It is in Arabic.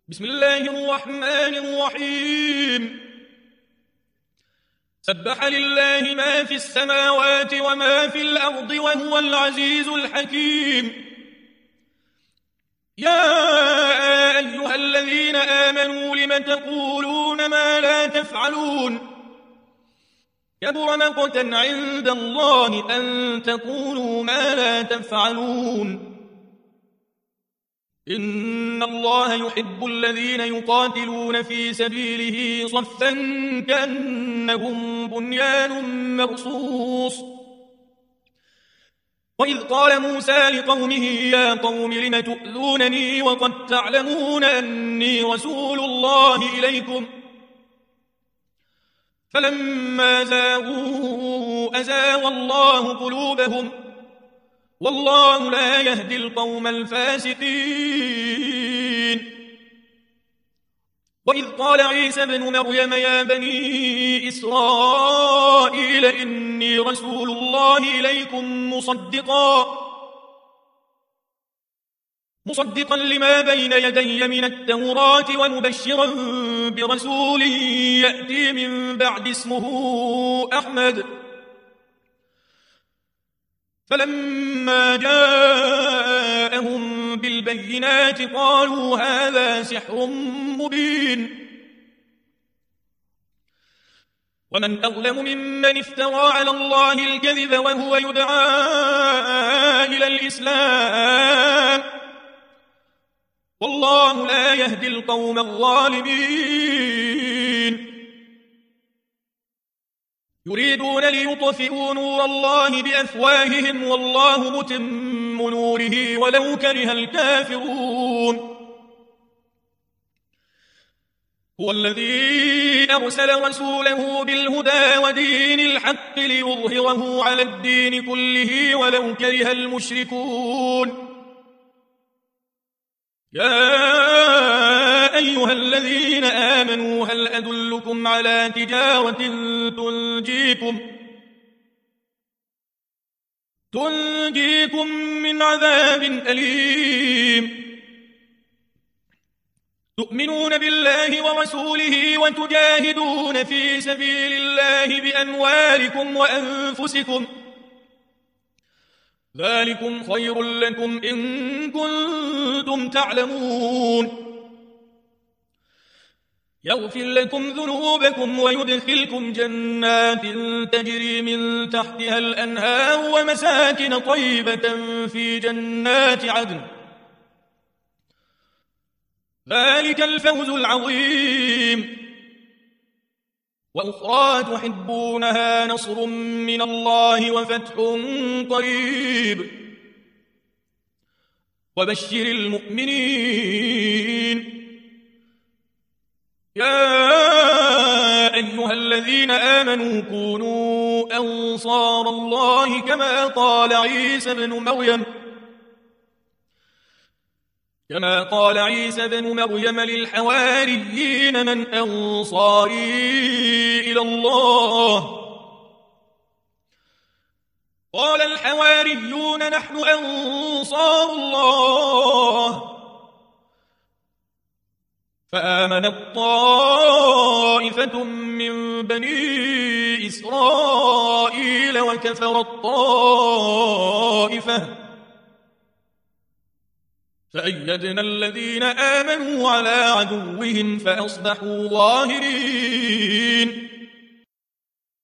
بسم الله الرحمن الرحيم. سبح لله ما في السماوات وما في الأرض وهو العزيز الحكيم. يا أيها الذين آمنوا لم تقولون ما لا تفعلون؟ كبر مقتا عند الله أن تقولوا ما لا تفعلون. إن الله يحب الذين يقاتلون في سبيله صفا كأنهم بنيان مرصوص. وإذ قال موسى لقومه يا قوم لم تؤذونني وقد تعلمون أني رسول الله إليكم فلما زاغوا أزاغ الله قلوبهم والله لا يهدي القوم الفاسقين. وإذ قال عيسى ابن مريم يا بني إسرائيل إني رسول الله إليكم مصدقا لما بين يدي من التوراة ومبشرا برسول يأتي من بعد اسمه أحمد. فلما جاءهم بالبينات قالوا هذا سحر مبين. ومن أظلم ممن افترى على الله الكذب وهو يدعى إلى الإسلام والله لا يهدي القوم الظالمين. يريدون ليطفئوا نور الله بأفواههم والله متم نوره ولو كره الكافرون. هو الذي أرسل رسوله بالهدى ودين الحق ليظهره على الدين كله ولو كره المشركون. يا أيها الذين آمنوا هل أدلكم على تجارة تنجيكم من عذاب أليم. تؤمنون بالله ورسوله وتجاهدون في سبيل الله بأموالكم وأنفسكم ذلكم خير لكم إن كنتم تعلمون. يغفر لكم ذنوبكم ويدخلكم جنات تجري من تحتها الأنهار ومساكن طيبة في جنات عدن ذلك الفوز العظيم. وأخرى تحبونها نصر من الله وفتح قريب وبشر المؤمنين. يا أيها الذين آمنوا كونوا أنصار الله كما قال عيسى بن مريم للحواريين من أنصاري إلى الله قال الحواريون نحن أنصار الله. فآمنت طائفة من بني إسرائيل وكفرت طائفة فأيدنا الذين آمنوا على عدوهم فأصبحوا ظاهرين.